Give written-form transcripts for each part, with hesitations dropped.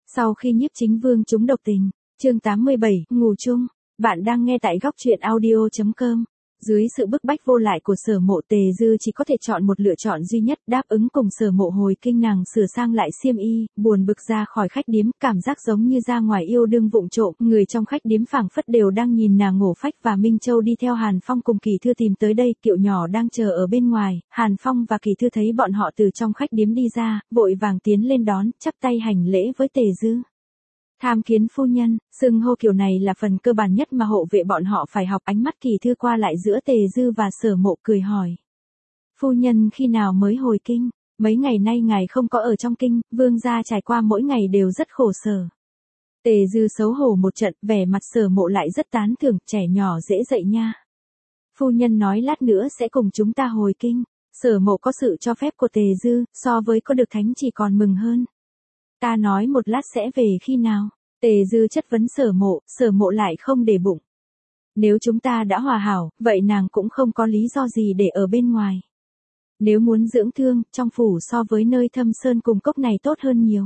Sau khi Nhiếp Chính Vương trúng độc tình, chương 87, ngủ chung, bạn đang nghe tại góc truyện audio.com. Dưới sự bức bách vô lại của Sở Mộ, Tề Dư chỉ có thể chọn một lựa chọn duy nhất, đáp ứng cùng Sở Mộ hồi kinh. Nàng sửa sang lại xiêm y, buồn bực ra khỏi khách điếm, cảm giác giống như ra ngoài yêu đương vụng trộm. Người trong khách điếm phảng phất đều đang nhìn nàng. Ngổ Phách và Minh Châu đi theo Hàn Phong cùng Kỳ Thư tìm tới đây, Kiệu nhỏ đang chờ ở bên ngoài. Hàn Phong và Kỳ Thư thấy bọn họ từ trong khách điếm đi ra, vội vàng tiến lên đón, chắp tay hành lễ với Tề Dư. Tham kiến phu nhân, xưng hô kiểu này là phần cơ bản nhất mà hộ vệ bọn họ phải học. Ánh mắt Kỳ Thư qua lại giữa Tề Dư và Sở Mộ, cười hỏi. Phu nhân khi nào mới hồi kinh? Mấy ngày nay ngài không có ở trong kinh, vương gia trải qua mỗi ngày đều rất khổ sở. Tề Dư xấu hổ một trận, vẻ mặt Sở Mộ lại rất tán thưởng, trẻ nhỏ dễ dạy nha. Phu nhân nói lát nữa sẽ cùng chúng ta hồi kinh. Sở Mộ có sự cho phép của Tề Dư, so với có được thánh chỉ còn mừng hơn. Ta nói một lát sẽ về khi nào? Tề Dư chất vấn Sở Mộ lại không để bụng. Nếu chúng ta đã hòa hảo, vậy nàng cũng không có lý do gì để ở bên ngoài. Nếu muốn dưỡng thương, trong phủ so với nơi Thâm Sơn cùng cốc này tốt hơn nhiều.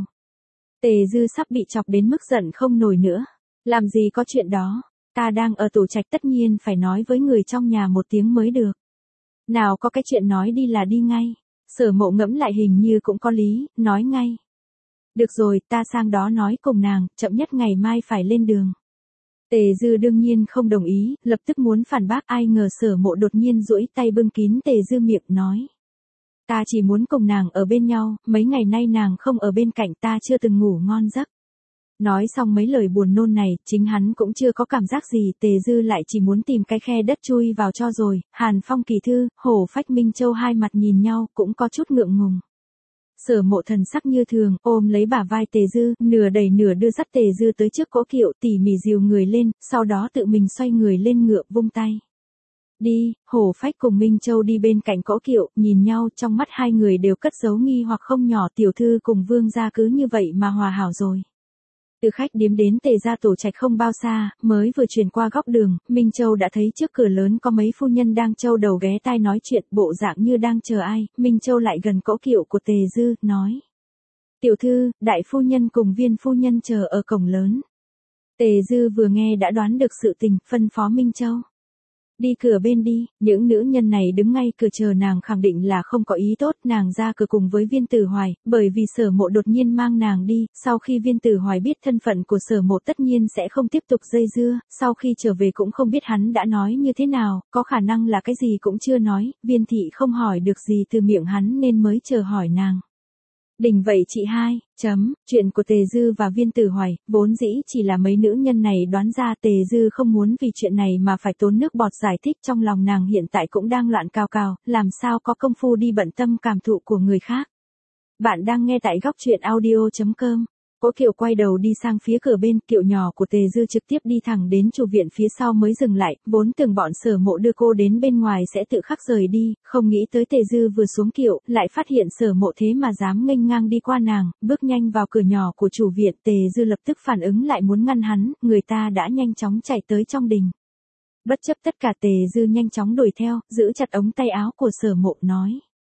Tề Dư sắp bị chọc đến mức giận không nổi nữa. Làm gì có chuyện đó, ta đang ở tủ trạch, tất nhiên phải nói với người trong nhà một tiếng mới được. Nào có cái chuyện nói đi là đi ngay. Sở Mộ ngẫm lại hình như cũng có lý, nói ngay. Được rồi, ta sang đó nói cùng nàng, chậm nhất ngày mai phải lên đường. Tề Dư đương nhiên không đồng ý, lập tức muốn phản bác, ai ngờ Sở Mộ đột nhiên duỗi tay bưng kín Tề Dư miệng, nói. Ta chỉ muốn cùng nàng ở bên nhau, mấy ngày nay nàng không ở bên cạnh ta chưa từng ngủ ngon giấc. Nói xong mấy lời buồn nôn này, chính hắn cũng chưa có cảm giác gì. Tề Dư lại chỉ muốn tìm cái khe đất chui vào cho rồi. Hàn Phong, Kỳ Thư, Hổ Phách, Minh Châu hai mặt nhìn nhau, cũng có chút ngượng ngùng. Sở Mộ thần sắc như thường, ôm lấy bả vai Tề Dư, nửa đẩy nửa đưa dắt Tề Dư tới trước cỗ kiệu, tỉ mỉ dìu người lên, sau đó tự mình xoay người lên ngựa, vung tay. Đi. Hổ Phách cùng Minh Châu đi bên cạnh cỗ kiệu, nhìn nhau, trong mắt hai người đều cất giấu nghi hoặc không nhỏ. Tiểu thư cùng vương gia cứ như vậy mà hòa hảo rồi. Từ khách điếm đến Tề gia tổ trạch không bao xa, mới vừa chuyển qua góc đường, Minh Châu đã thấy trước cửa lớn có mấy phu nhân đang châu đầu ghé tai nói chuyện, bộ dạng như đang chờ ai. Minh Châu lại gần cỗ kiệu của Tề Dư, nói. Tiểu thư, đại phu nhân cùng viên phu nhân chờ ở cổng lớn. Tề Dư vừa nghe đã đoán được sự tình, phân phó Minh Châu. Đi cửa bên đi, những nữ nhân này đứng ngay cửa chờ nàng khẳng định là không có ý tốt. Nàng ra cửa cùng với Viên Tử Hoài, bởi vì Sở Mộ đột nhiên mang nàng đi. Sau khi Viên Tử Hoài biết thân phận của Sở Mộ tất nhiên sẽ không tiếp tục dây dưa, sau khi trở về cũng không biết hắn đã nói như thế nào, có khả năng là cái gì cũng chưa nói. Viên thị không hỏi được gì từ miệng hắn nên mới chờ hỏi nàng. Đình vậy chị hai, chuyện của Tề Dư và Viên Tử Hoài, vốn dĩ chỉ là mấy nữ nhân này đoán ra. Tề Dư không muốn vì chuyện này mà phải tốn nước bọt giải thích, trong lòng nàng hiện tại cũng đang loạn cào cào, làm sao có công phu đi bận tâm cảm thụ của người khác. Bạn đang nghe tại góc truyện audio.com. Cỗ kiệu quay đầu đi sang phía cửa bên, kiệu nhỏ của Tề Dư trực tiếp đi thẳng đến chủ viện phía sau mới dừng lại, vốn tưởng bọn Sở Mộ đưa cô đến bên ngoài sẽ tự khắc rời đi, không nghĩ tới Tề Dư vừa xuống kiệu, lại phát hiện Sở Mộ thế mà dám nghênh ngang đi qua nàng, bước nhanh vào cửa nhỏ của chủ viện. Tề Dư lập tức phản ứng lại muốn ngăn hắn, người ta đã nhanh chóng chạy tới trong đình. Bất chấp tất cả, Tề Dư nhanh chóng đuổi theo, giữ chặt ống tay áo của Sở Mộ, nói.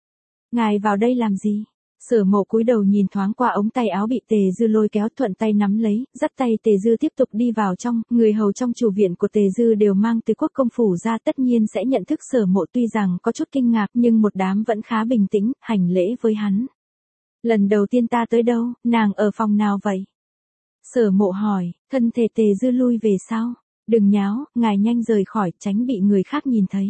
Ngài vào đây làm gì? Sở Mộ cúi đầu nhìn thoáng qua ống tay áo bị Tề Dư lôi kéo, thuận tay nắm lấy, dắt tay Tề Dư tiếp tục đi vào trong. Người hầu trong chủ viện của Tề Dư đều mang từ quốc công phủ ra, tất nhiên sẽ nhận thức Sở Mộ, tuy rằng có chút kinh ngạc nhưng một đám vẫn khá bình tĩnh, hành lễ với hắn. Lần đầu tiên ta tới đâu, nàng ở phòng nào vậy? Sở Mộ hỏi. Thân thể Tề Dư lui về sau. Đừng nháo, ngài nhanh rời khỏi, tránh bị người khác nhìn thấy.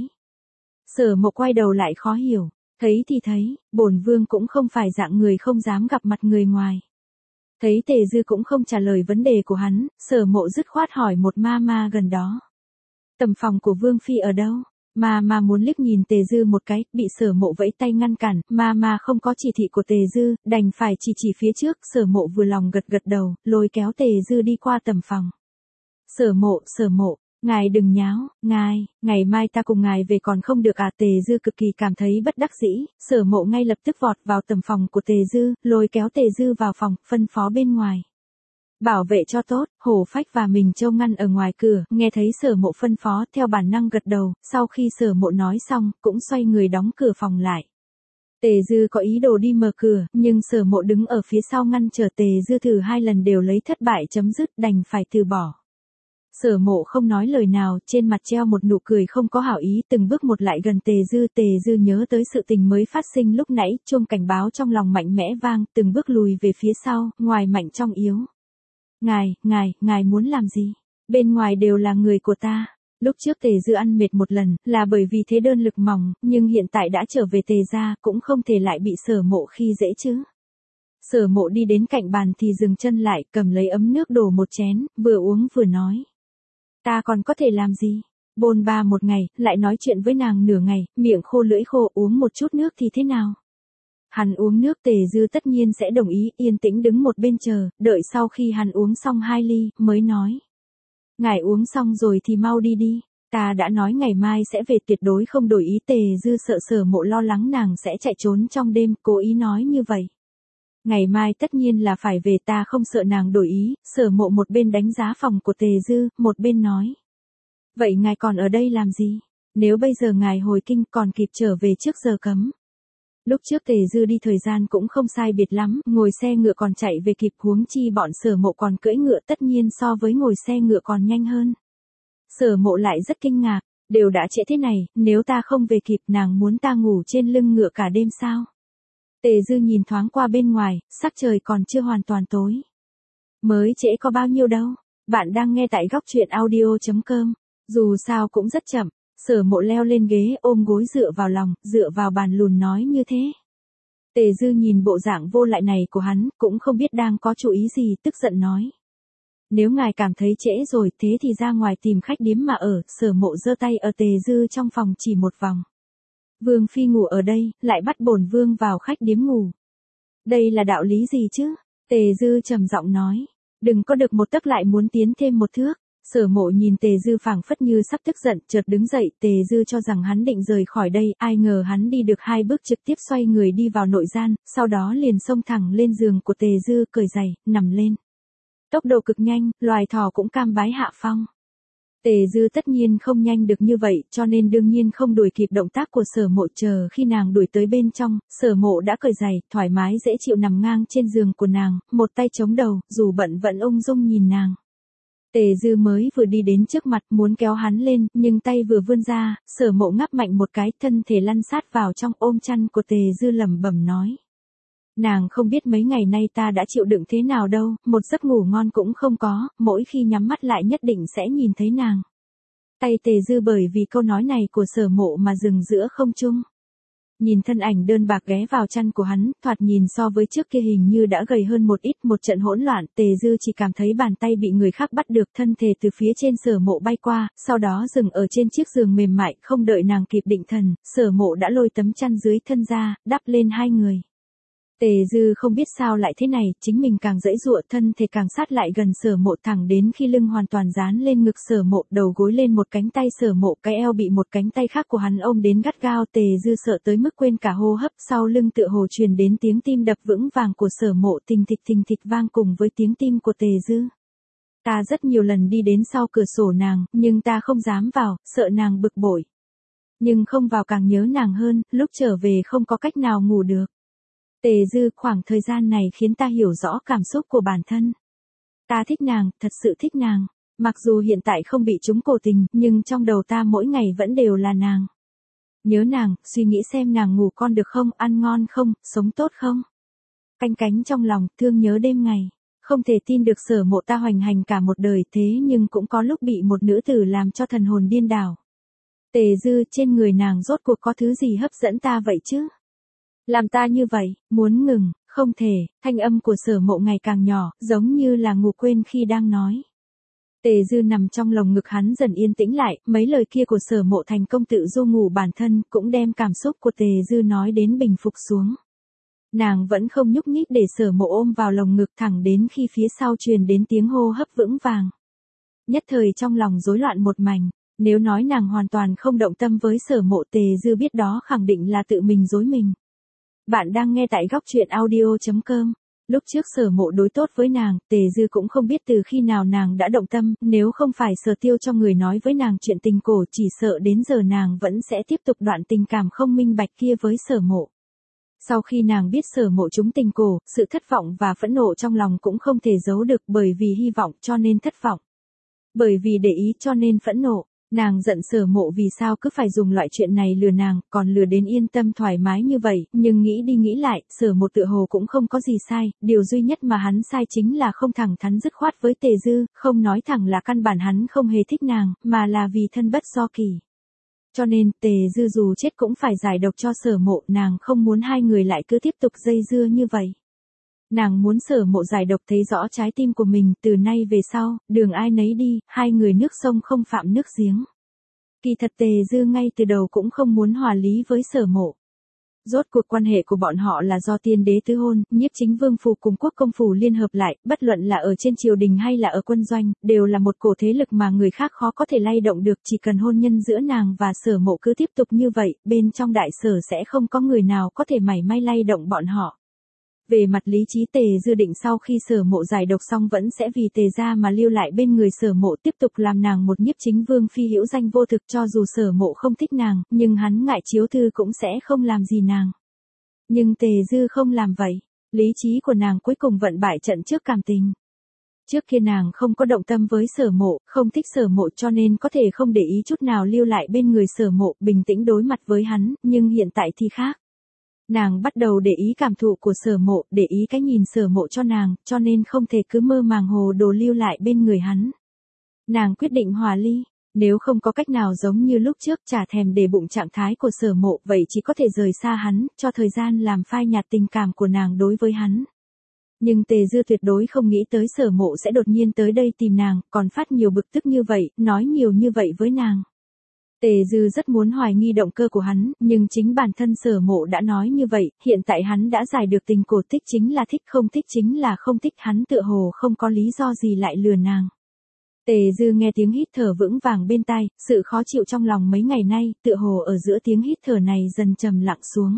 Sở Mộ quay đầu lại khó hiểu. Thấy thì thấy, bổn vương cũng không phải dạng người không dám gặp mặt người ngoài. Thấy Tề Dư cũng không trả lời vấn đề của hắn, Sở Mộ dứt khoát hỏi một ma gần đó. Tầm phòng của Vương Phi ở đâu? Ma muốn liếc nhìn Tề Dư một cái, bị Sở Mộ vẫy tay ngăn cản. Ma không có chỉ thị của Tề Dư, đành phải chỉ phía trước. Sở Mộ vừa lòng gật đầu, lôi kéo Tề Dư đi qua tầm phòng. Sở Mộ, ngài đừng nháo, ngày mai ta cùng ngài về còn không được à? Tề Dư cực kỳ cảm thấy bất đắc dĩ. Sở Mộ ngay lập tức vọt vào tầm phòng của Tề Dư, lôi kéo Tề Dư vào phòng, phân phó bên ngoài. Bảo vệ cho tốt. Hổ Phách và Minh Châu ngăn ở ngoài cửa, nghe thấy Sở Mộ phân phó, theo bản năng gật đầu, sau khi Sở Mộ nói xong, cũng xoay người đóng cửa phòng lại. Tề Dư có ý đồ đi mở cửa, nhưng Sở Mộ đứng ở phía sau ngăn trở Tề Dư thử 2 lần đều lấy thất bại chấm dứt, đành phải từ bỏ. Sở Mộ không nói lời nào, trên mặt treo một nụ cười không có hảo ý, từng bước một lại gần Tề Dư nhớ tới sự tình mới phát sinh lúc nãy, chuông cảnh báo trong lòng mạnh mẽ vang, từng bước lùi về phía sau, ngoài mạnh trong yếu. Ngài muốn làm gì? Bên ngoài đều là người của ta. Lúc trước Tề Dư ăn mệt một lần, là bởi vì thế đơn lực mỏng, nhưng hiện tại đã trở về Tề gia, cũng không thể lại bị Sở Mộ khi dễ chứ. Sở Mộ đi đến cạnh bàn thì dừng chân lại, cầm lấy ấm nước đổ một chén, vừa uống vừa nói. Ta còn có thể làm gì? Bôn ba một ngày, lại nói chuyện với nàng nửa ngày, miệng khô lưỡi khô, uống một chút nước thì thế nào? Hắn uống nước, Tề Dư tất nhiên sẽ đồng ý, yên tĩnh đứng một bên chờ, đợi sau khi hắn uống xong 2 ly, mới nói. Ngài uống xong rồi thì mau đi đi, ta đã nói ngày mai sẽ về, tuyệt đối không đổi ý. Tề Dư sợ Sở Mộ lo lắng nàng sẽ chạy trốn trong đêm, cố ý nói như vậy. Ngày mai tất nhiên là phải về, ta không sợ nàng đổi ý. Sở Mộ một bên đánh giá phòng của Tề Dư, một bên nói. Vậy ngài còn ở đây làm gì? Nếu bây giờ ngài hồi kinh còn kịp trở về trước giờ cấm. Lúc trước Tề Dư đi thời gian cũng không sai biệt lắm, ngồi xe ngựa còn chạy về kịp, huống chi bọn Sở Mộ còn cưỡi ngựa, tất nhiên so với ngồi xe ngựa còn nhanh hơn. Sở Mộ lại rất kinh ngạc, đều đã trễ thế này, nếu ta không về kịp nàng muốn ta ngủ trên lưng ngựa cả đêm sao? Tề Dư nhìn thoáng qua bên ngoài, sắc trời còn chưa hoàn toàn tối. Mới trễ có bao nhiêu đâu, bạn đang nghe tại góc truyện audio.com, dù sao cũng rất chậm. Sở Mộ leo lên ghế, ôm gối dựa vào lòng, dựa vào bàn lùn nói như thế. Tề Dư nhìn bộ dạng vô lại này của hắn, cũng không biết đang có chú ý gì, tức giận nói. Nếu ngài cảm thấy trễ rồi, thế thì ra ngoài tìm khách điếm mà ở. Sở Mộ giơ tay ở Tề Dư trong phòng chỉ một vòng. Vương phi ngủ ở đây, lại bắt bổn vương vào khách điếm ngủ. Đây là đạo lý gì chứ? Tề Dư trầm giọng nói. Đừng có được một tấc lại muốn tiến thêm một thước. Sở Mộ nhìn Tề Dư phảng phất như sắp tức giận, chợt đứng dậy. Tề Dư cho rằng hắn định rời khỏi đây, ai ngờ hắn đi được 2 bước trực tiếp xoay người đi vào nội gian, sau đó liền xông thẳng lên giường của Tề Dư, cởi giày, nằm lên. Tốc độ cực nhanh, loài thỏ cũng cam bái hạ phong. Tề Dư tất nhiên không nhanh được như vậy, cho nên đương nhiên không đuổi kịp động tác của Sở Mộ. Chờ khi nàng đuổi tới bên trong, Sở Mộ đã cởi giày, thoải mái dễ chịu nằm ngang trên giường của nàng, một tay chống đầu, dù bận vẫn ung dung nhìn nàng. Tề Dư mới vừa đi đến trước mặt muốn kéo hắn lên, nhưng tay vừa vươn ra, Sở Mộ ngáp mạnh một cái, thân thể lăn sát vào trong ôm chăn của Tề Dư, lẩm bẩm nói. Nàng không biết mấy ngày nay ta đã chịu đựng thế nào đâu, một giấc ngủ ngon cũng không có, mỗi khi nhắm mắt lại nhất định sẽ nhìn thấy nàng. Tay Tề Dư bởi vì câu nói này của Sở Mộ mà dừng giữa không trung. Nhìn thân ảnh đơn bạc ghé vào chăn của hắn, thoạt nhìn so với trước kia hình như đã gầy hơn một ít, một trận hỗn loạn. Tề Dư chỉ cảm thấy bàn tay bị người khác bắt được, thân thể từ phía trên Sở Mộ bay qua, sau đó dừng ở trên chiếc giường mềm mại, không đợi nàng kịp định thần, Sở Mộ đã lôi tấm chăn dưới thân ra, đắp lên hai người. Tề Dư không biết sao lại thế này, chính mình càng giãy giụa, thân thể càng sát lại gần Sở Mộ, thẳng đến khi lưng hoàn toàn dán lên ngực Sở Mộ, đầu gối lên một cánh tay Sở Mộ, cái eo bị một cánh tay khác của hắn ôm đến gắt gao. Tề Dư sợ tới mức quên cả hô hấp, sau lưng tựa hồ truyền đến tiếng tim đập vững vàng của Sở Mộ, thình thịch vang cùng với tiếng tim của Tề Dư. Ta rất nhiều lần đi đến sau cửa sổ nàng, nhưng ta không dám vào, sợ nàng bực bội. Nhưng không vào càng nhớ nàng hơn, lúc trở về không có cách nào ngủ được. Tề Dư, khoảng thời gian này khiến ta hiểu rõ cảm xúc của bản thân. Ta thích nàng, thật sự thích nàng. Mặc dù hiện tại không bị trúng cổ tình, nhưng trong đầu ta mỗi ngày vẫn đều là nàng. Nhớ nàng, suy nghĩ xem nàng ngủ con được không, ăn ngon không, sống tốt không. Canh cánh trong lòng, thương nhớ đêm ngày. Không thể tin được Sở Mộ ta hoành hành cả một đời, thế nhưng cũng có lúc bị một nữ tử làm cho thần hồn điên đảo. Tề Dư, trên người nàng rốt cuộc có thứ gì hấp dẫn ta vậy chứ? Làm ta như vậy, muốn ngừng, không thể. Thanh âm của Sở Mộ ngày càng nhỏ, giống như là ngủ quên khi đang nói. Tề Dư nằm trong lồng ngực hắn dần yên tĩnh lại, mấy lời kia của Sở Mộ thành công tự du ngủ bản thân, cũng đem cảm xúc của Tề Dư nói đến bình phục xuống. Nàng vẫn không nhúc nhích để Sở Mộ ôm vào lồng ngực, thẳng đến khi phía sau truyền đến tiếng hô hấp vững vàng. Nhất thời trong lòng rối loạn một mảnh. Nếu nói nàng hoàn toàn không động tâm với Sở Mộ, Tề Dư biết đó khẳng định là tự mình dối mình. Bạn đang nghe tại góc truyện audio.com. Lúc trước Sở Mộ đối tốt với nàng, Tề Dư cũng không biết từ khi nào nàng đã động tâm, nếu không phải Sở Tiêu cho người nói với nàng chuyện tình cổ, chỉ sợ đến giờ nàng vẫn sẽ tiếp tục đoạn tình cảm không minh bạch kia với Sở Mộ. Sau khi nàng biết Sở Mộ trúng tình cổ, sự thất vọng và phẫn nộ trong lòng cũng không thể giấu được, bởi vì hy vọng cho nên thất vọng. Bởi vì để ý cho nên phẫn nộ. Nàng giận Sở Mộ vì sao cứ phải dùng loại chuyện này lừa nàng, còn lừa đến yên tâm thoải mái như vậy, nhưng nghĩ đi nghĩ lại, Sở Mộ tựa hồ cũng không có gì sai, điều duy nhất mà hắn sai chính là không thẳng thắn dứt khoát với Tề Dư, không nói thẳng là căn bản hắn không hề thích nàng, mà là vì thân bất do kỳ. Cho nên, Tề Dư dù chết cũng phải giải độc cho Sở Mộ, nàng không muốn hai người lại cứ tiếp tục dây dưa như vậy. Nàng muốn Sở Mộ giải độc thấy rõ trái tim của mình, từ nay về sau, đường ai nấy đi, hai người nước sông không phạm nước giếng. Kỳ thật Tề Dư ngay từ đầu cũng không muốn hòa lý với Sở Mộ. Rốt cuộc quan hệ của bọn họ là do tiên đế tứ hôn, Nhiếp Chính Vương phủ cùng Quốc công phủ liên hợp lại, bất luận là ở trên triều đình hay là ở quân doanh, đều là một cổ thế lực mà người khác khó có thể lay động được, chỉ cần hôn nhân giữa nàng và Sở Mộ cứ tiếp tục như vậy, bên trong đại sở sẽ không có người nào có thể mảy may lay động bọn họ. Về mặt lý trí Tề Dư định sau khi Sở Mộ giải độc xong vẫn sẽ vì Tề gia mà lưu lại bên người Sở Mộ, tiếp tục làm nàng một Nhiếp Chính Vương phi hữu danh vô thực, cho dù Sở Mộ không thích nàng, nhưng hắn ngại chiếu thư cũng sẽ không làm gì nàng. Nhưng Tề Dư không làm vậy, lý trí của nàng cuối cùng vận bại trận trước cảm tình. Trước kia nàng không có động tâm với Sở Mộ, không thích Sở Mộ cho nên có thể không để ý chút nào lưu lại bên người Sở Mộ, bình tĩnh đối mặt với hắn, nhưng hiện tại thì khác. Nàng bắt đầu để ý cảm thụ của Sở Mộ, để ý cái nhìn Sở Mộ cho nàng, cho nên không thể cứ mơ màng hồ đồ lưu lại bên người hắn. Nàng quyết định hòa ly, nếu không có cách nào giống như lúc trước chả thèm để bụng trạng thái của Sở Mộ, vậy chỉ có thể rời xa hắn, cho thời gian làm phai nhạt tình cảm của nàng đối với hắn. Nhưng Tề Dư tuyệt đối không nghĩ tới Sở Mộ sẽ đột nhiên tới đây tìm nàng, còn phát nhiều bực tức như vậy, nói nhiều như vậy với nàng. Tề Dư rất muốn hoài nghi động cơ của hắn, nhưng chính bản thân Sở Mộ đã nói như vậy, hiện tại hắn đã giải được tình cổ, thích chính là thích, không thích chính là không thích, hắn tựa hồ không có lý do gì lại lừa nàng. Tề Dư nghe tiếng hít thở vững vàng bên tai, sự khó chịu trong lòng mấy ngày nay, tựa hồ ở giữa tiếng hít thở này dần trầm lặng xuống.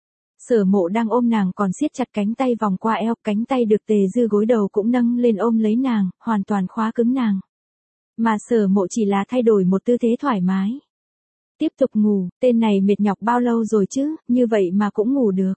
Sở Mộ đang ôm nàng còn siết chặt cánh tay vòng qua eo, cánh tay được Tề Dư gối đầu cũng nâng lên ôm lấy nàng, hoàn toàn khóa cứng nàng. Mà Sở Mộ chỉ là thay đổi một tư thế thoải mái. Tiếp tục ngủ, tên này mệt nhọc bao lâu rồi chứ, như vậy mà cũng ngủ được.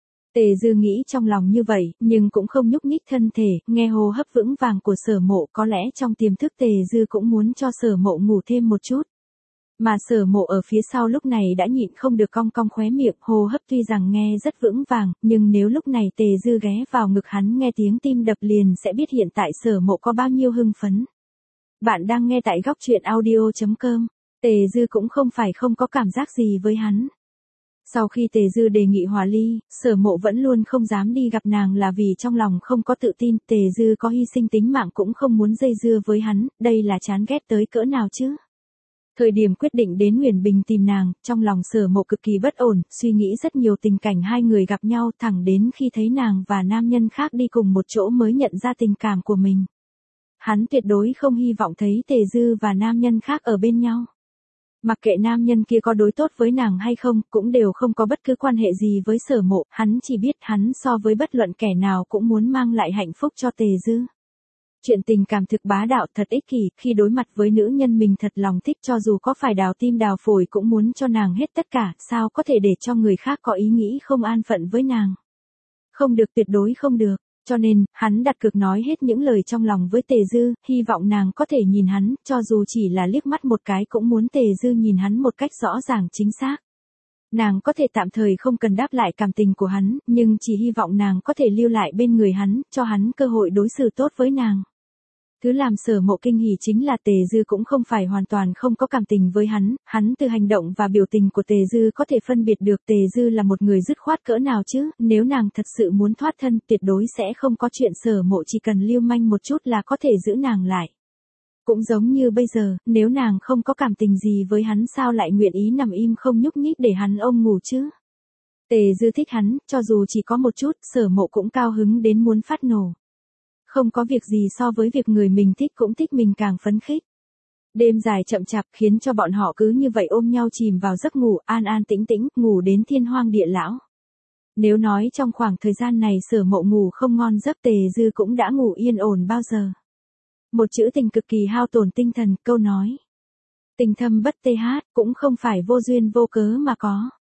Tề Dư nghĩ trong lòng như vậy, nhưng cũng không nhúc nhích thân thể, nghe hô hấp vững vàng của Sở Mộ, có lẽ trong tiềm thức Tề Dư cũng muốn cho Sở Mộ ngủ thêm một chút. Mà Sở Mộ ở phía sau lúc này đã nhịn không được cong cong khóe miệng, hô hấp tuy rằng nghe rất vững vàng, nhưng nếu lúc này Tề Dư ghé vào ngực hắn nghe tiếng tim đập liền sẽ biết hiện tại Sở Mộ có bao nhiêu hưng phấn. Bạn đang nghe tại góc truyện audio.com. Tề Dư cũng không phải không có cảm giác gì với hắn. Sau khi Tề Dư đề nghị hòa ly, Sở Mộ vẫn luôn không dám đi gặp nàng là vì trong lòng không có tự tin, Tề Dư có hy sinh tính mạng cũng không muốn dây dưa với hắn, đây là chán ghét tới cỡ nào chứ. Thời điểm quyết định đến Nguyền Bình tìm nàng, trong lòng Sở Mộ cực kỳ bất ổn, suy nghĩ rất nhiều tình cảnh hai người gặp nhau, thẳng đến khi thấy nàng và nam nhân khác đi cùng một chỗ mới nhận ra tình cảm của mình. Hắn tuyệt đối không hy vọng thấy Tề Dư và nam nhân khác ở bên nhau. Mặc kệ nam nhân kia có đối tốt với nàng hay không, cũng đều không có bất cứ quan hệ gì với Sở Mộ, hắn chỉ biết hắn so với bất luận kẻ nào cũng muốn mang lại hạnh phúc cho Tề Dư. Chuyện tình cảm thực bá đạo, thật ích kỷ, khi đối mặt với nữ nhân mình thật lòng thích cho dù có phải đào tim đào phổi cũng muốn cho nàng hết tất cả, sao có thể để cho người khác có ý nghĩ không an phận với nàng. Không được, tuyệt đối không được. Cho nên, hắn đặt cược nói hết những lời trong lòng với Tề Dư, hy vọng nàng có thể nhìn hắn, cho dù chỉ là liếc mắt một cái cũng muốn Tề Dư nhìn hắn một cách rõ ràng chính xác. Nàng có thể tạm thời không cần đáp lại cảm tình của hắn, nhưng chỉ hy vọng nàng có thể lưu lại bên người hắn, cho hắn cơ hội đối xử tốt với nàng. Thứ làm Sở Mộ kinh hỉ chính là Tề Dư cũng không phải hoàn toàn không có cảm tình với hắn từ hành động và biểu tình của Tề Dư có thể phân biệt được Tề Dư là một người dứt khoát cỡ nào chứ, nếu nàng thật sự muốn thoát thân tuyệt đối sẽ không có chuyện Sở Mộ chỉ cần lưu manh một chút là có thể giữ nàng lại. Cũng giống như bây giờ, nếu nàng không có cảm tình gì với hắn sao lại nguyện ý nằm im không nhúc nhích để hắn ôm ngủ chứ. Tề Dư thích hắn, cho dù chỉ có một chút, Sở Mộ cũng cao hứng đến muốn phát nổ. Không có việc gì so với việc người mình thích cũng thích mình càng phấn khích. Đêm dài chậm chạp khiến cho bọn họ cứ như vậy ôm nhau chìm vào giấc ngủ an an tĩnh tĩnh, ngủ đến thiên hoang địa lão. Nếu nói trong khoảng thời gian này Sở Mộ ngủ không ngon giấc, Tề Dư cũng đã ngủ yên ổn bao giờ. Một chữ tình cực kỳ hao tổn tinh thần, câu nói. Tình thâm bất tê hát, cũng không phải vô duyên vô cớ mà có.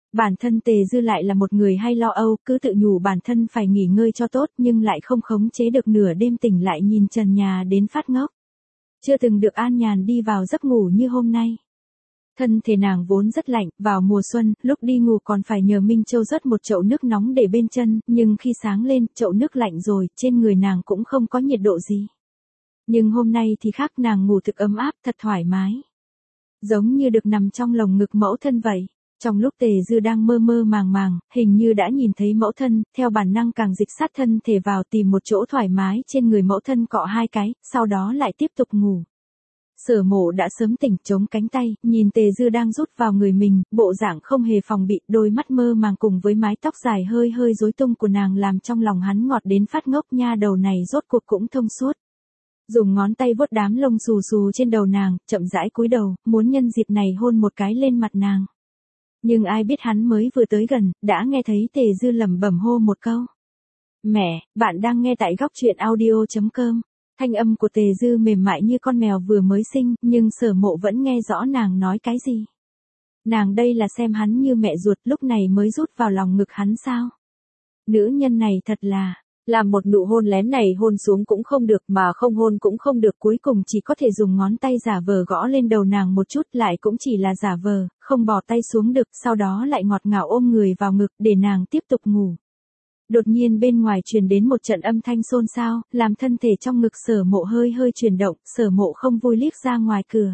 Bản thân Tề Dư lại là một người hay lo âu, cứ tự nhủ bản thân phải nghỉ ngơi cho tốt nhưng lại không khống chế được, nửa đêm tỉnh lại nhìn trần nhà đến phát ngốc. Chưa từng được an nhàn đi vào giấc ngủ như hôm nay. Thân thể nàng vốn rất lạnh, vào mùa xuân, lúc đi ngủ còn phải nhờ Minh Châu rót một chậu nước nóng để bên chân, nhưng khi sáng lên, chậu nước lạnh rồi, trên người nàng cũng không có nhiệt độ gì. Nhưng hôm nay thì khác, nàng ngủ thực ấm áp, thật thoải mái. Giống như được nằm trong lồng ngực mẫu thân vậy. Trong lúc Tề Dư đang mơ mơ màng màng, hình như đã nhìn thấy mẫu thân, theo bản năng càng dịch sát thân thể vào tìm một chỗ thoải mái trên người mẫu thân cọ 2 cái, sau đó lại tiếp tục ngủ. Sở Mộ đã sớm tỉnh, chống cánh tay, nhìn Tề Dư đang rút vào người mình, bộ dạng không hề phòng bị, đôi mắt mơ màng cùng với mái tóc dài hơi hơi rối tung của nàng làm trong lòng hắn ngọt đến phát ngốc, nha đầu này rốt cuộc cũng thông suốt. Dùng ngón tay vuốt đám lông xù xù trên đầu nàng, chậm rãi cúi đầu, muốn nhân dịp này hôn một cái lên mặt nàng. Nhưng ai biết hắn mới vừa tới gần, đã nghe thấy Tề Dư lẩm bẩm hô một câu. Mẹ, bạn đang nghe tại góc truyện audio.com. Thanh âm của Tề Dư mềm mại như con mèo vừa mới sinh, nhưng Sở Mộ vẫn nghe rõ nàng nói cái gì. Nàng đây là xem hắn như mẹ ruột, lúc này mới rút vào lòng ngực hắn sao? Nữ nhân này thật là, làm một nụ hôn lén này hôn xuống cũng không được mà không hôn cũng không được, cuối cùng chỉ có thể dùng ngón tay giả vờ gõ lên đầu nàng một chút, lại cũng chỉ là giả vờ, không bỏ tay xuống được, sau đó lại ngọt ngào ôm người vào ngực để nàng tiếp tục ngủ. Đột nhiên bên ngoài truyền đến một trận âm thanh xôn xao, làm thân thể trong ngực Sở Mộ hơi hơi chuyển động, Sở Mộ không vui liếc ra ngoài cửa.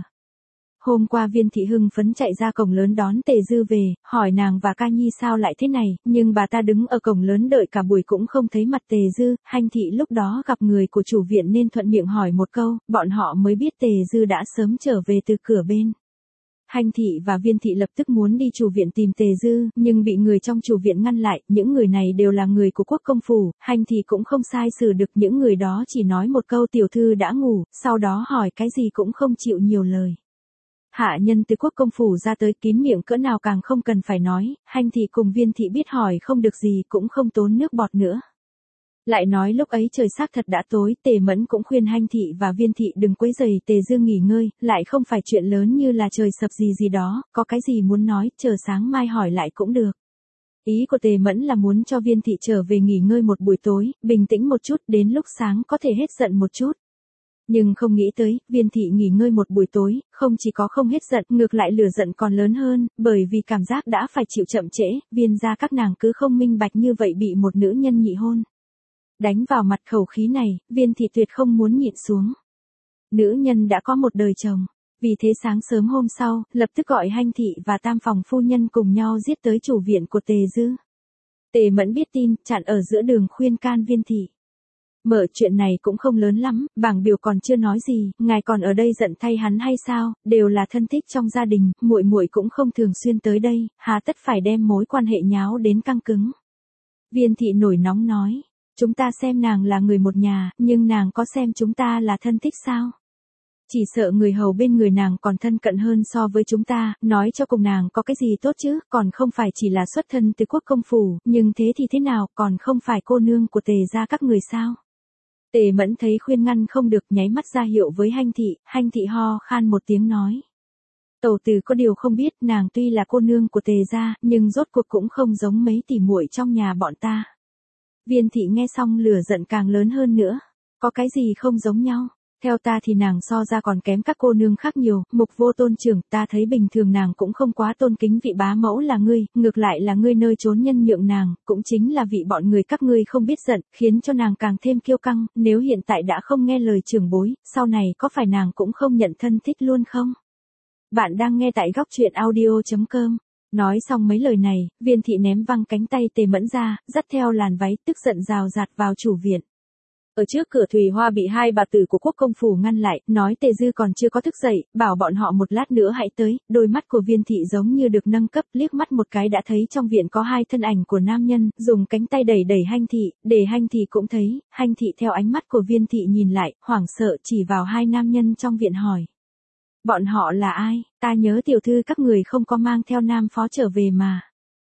Hôm qua Viên thị hưng phấn chạy ra cổng lớn đón Tề Dư về, hỏi nàng và Ca Nhi sao lại thế này, nhưng bà ta đứng ở cổng lớn đợi cả buổi cũng không thấy mặt Tề Dư, Hanh thị lúc đó gặp người của chủ viện nên thuận miệng hỏi một câu, bọn họ mới biết Tề Dư đã sớm trở về từ cửa bên. Hanh thị và Viên thị lập tức muốn đi chủ viện tìm Tề Dư, nhưng bị người trong chủ viện ngăn lại, những người này đều là người của quốc công phủ, Hanh thị cũng không sai xử được, những người đó chỉ nói một câu tiểu thư đã ngủ, sau đó hỏi cái gì cũng không chịu nhiều lời. Hạ nhân từ quốc công phủ ra tới, kín miệng cỡ nào càng không cần phải nói, Hanh thị cùng Viên thị biết hỏi không được gì cũng không tốn nước bọt nữa. Lại nói lúc ấy trời sắc thật đã tối, Tề Mẫn cũng khuyên Hanh thị và Viên thị đừng quấy rầy Tề Dư nghỉ ngơi, lại không phải chuyện lớn như là trời sập gì đó, có cái gì muốn nói, chờ sáng mai hỏi lại cũng được. Ý của Tề Mẫn là muốn cho Viên thị trở về nghỉ ngơi một buổi tối, bình tĩnh một chút, đến lúc sáng có thể hết giận một chút. Nhưng không nghĩ tới, Viên thị nghỉ ngơi một buổi tối, không chỉ có không hết giận, ngược lại lửa giận còn lớn hơn, bởi vì cảm giác đã phải chịu chậm trễ, Viên gia các nàng cứ không minh bạch như vậy bị một nữ nhân nhị hôn. Đánh vào mặt khẩu khí này, Viên thị tuyệt không muốn nhịn xuống. Nữ nhân đã có một đời chồng, vì thế sáng sớm hôm sau, lập tức gọi Hanh thị và tam phòng phu nhân cùng nhau giết tới chủ viện của Tề Dư. Tề Mẫn biết tin, chặn ở giữa đường khuyên can Viên thị. Mở chuyện này cũng không lớn lắm, bảng biểu còn chưa nói gì, ngài còn ở đây giận thay hắn hay sao, đều là thân thích trong gia đình, muội muội cũng không thường xuyên tới đây, hà tất phải đem mối quan hệ nháo đến căng cứng. Viên thị nổi nóng nói, chúng ta xem nàng là người một nhà, nhưng nàng có xem chúng ta là thân thích sao? Chỉ sợ người hầu bên người nàng còn thân cận hơn so với chúng ta, nói cho cùng nàng có cái gì tốt chứ, còn không phải chỉ là xuất thân từ quốc công phủ, nhưng thế thì thế nào, còn không phải cô nương của Tề gia các người sao? Tề Mẫn thấy khuyên ngăn không được, nháy mắt ra hiệu với Hanh thị ho khan một tiếng nói. Tẩu tử có điều không biết, nàng tuy là cô nương của Tề gia, nhưng rốt cuộc cũng không giống mấy tỷ muội trong nhà bọn ta. Viên thị nghe xong lửa giận càng lớn hơn nữa. Có cái gì không giống nhau? Theo ta thì nàng so ra còn kém các cô nương khác nhiều, Mục Vô Tôn trưởng, ta thấy bình thường nàng cũng không quá tôn kính vị bá mẫu là ngươi, ngược lại là ngươi nơi trốn nhân nhượng nàng, cũng chính là vị bọn người các ngươi không biết giận, khiến cho nàng càng thêm kiêu căng, nếu hiện tại đã không nghe lời trưởng bối, sau này có phải nàng cũng không nhận thân thích luôn không? Bạn đang nghe tại góc truyện audio.com. Nói xong mấy lời này, Viên thị ném văng cánh tay Tề Mẫn ra, dắt theo làn váy, tức giận rào rạt vào chủ viện. Ở trước cửa Thùy Hoa bị hai bà tử của quốc công phủ ngăn lại, nói Tề Dư còn chưa có thức dậy, bảo bọn họ một lát nữa hãy tới, đôi mắt của Viên thị giống như được nâng cấp, liếc mắt một cái đã thấy trong viện có hai thân ảnh của nam nhân, dùng cánh tay đẩy đẩy Hanh thị, để Hanh thị cũng thấy, Hanh thị theo ánh mắt của Viên thị nhìn lại, hoảng sợ chỉ vào hai nam nhân trong viện hỏi. Bọn họ là ai, ta nhớ tiểu thư các người không có mang theo nam phó trở về mà.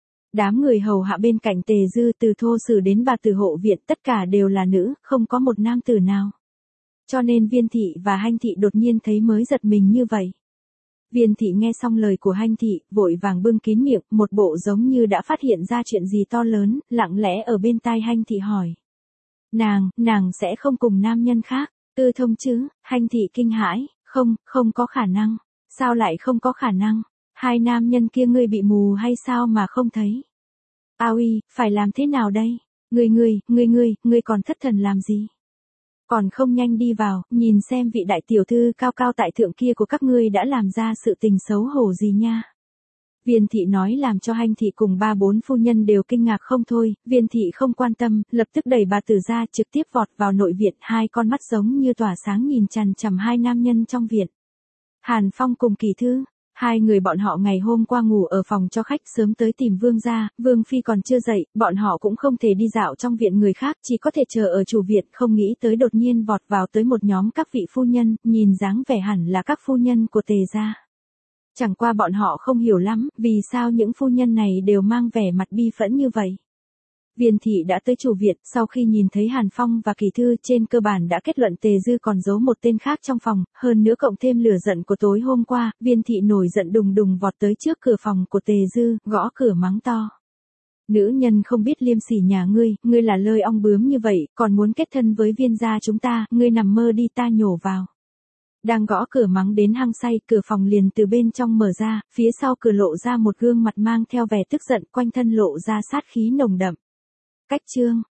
Đám người hầu hạ bên cạnh Tề Dư từ thô sử đến bà tử hộ viện tất cả đều là nữ, không có một nam tử nào. Cho nên Viên thị và Hanh thị đột nhiên thấy mới giật mình như vậy. Viên thị nghe xong lời của Hanh thị, vội vàng bưng kín miệng, một bộ giống như đã phát hiện ra chuyện gì to lớn, lặng lẽ ở bên tai Hanh thị hỏi. Nàng sẽ không cùng nam nhân khác, tư thông chứ? Hanh thị kinh hãi, không có khả năng. Sao lại không có khả năng? Hai nam nhân kia ngươi bị mù hay sao mà không thấy? A uy, phải làm thế nào đây? Ngươi còn thất thần làm gì? Còn không nhanh đi vào, nhìn xem vị đại tiểu thư cao cao tại thượng kia của các ngươi đã làm ra sự tình xấu hổ gì nha. Viên thị nói làm cho Hanh thị cùng 3-4 phu nhân đều kinh ngạc không thôi, viên thị không quan tâm, lập tức đẩy bà tử ra trực tiếp vọt vào nội viện, hai con mắt giống như tỏa sáng nhìn chằm chằm hai nam nhân trong viện. Hàn Phong cùng Kỳ Thư, hai người bọn họ ngày hôm qua ngủ ở phòng cho khách sớm tới tìm Vương gia, Vương Phi còn chưa dậy, bọn họ cũng không thể đi dạo trong viện người khác, chỉ có thể chờ ở chủ viện, không nghĩ tới đột nhiên vọt vào tới một nhóm các vị phu nhân, nhìn dáng vẻ hẳn là các phu nhân của Tề gia. Chẳng qua bọn họ không hiểu lắm, vì sao những phu nhân này đều mang vẻ mặt bi phẫn như vậy. Viên thị đã tới chủ viện, sau khi nhìn thấy Hàn Phong và Kỳ Thư trên cơ bản đã kết luận Tề Dư còn giấu một tên khác trong phòng, hơn nữa cộng thêm lửa giận của tối hôm qua, viên thị nổi giận đùng đùng vọt tới trước cửa phòng của Tề Dư, gõ cửa mắng to. Nữ nhân không biết liêm sỉ nhà ngươi là lơi ong bướm như vậy, còn muốn kết thân với viên gia chúng ta, ngươi nằm mơ đi ta nhổ vào. Đang gõ cửa mắng đến hăng say, cửa phòng liền từ bên trong mở ra, phía sau cửa lộ ra một gương mặt mang theo vẻ tức giận, quanh thân lộ ra sát khí nồng đậm. Cách chương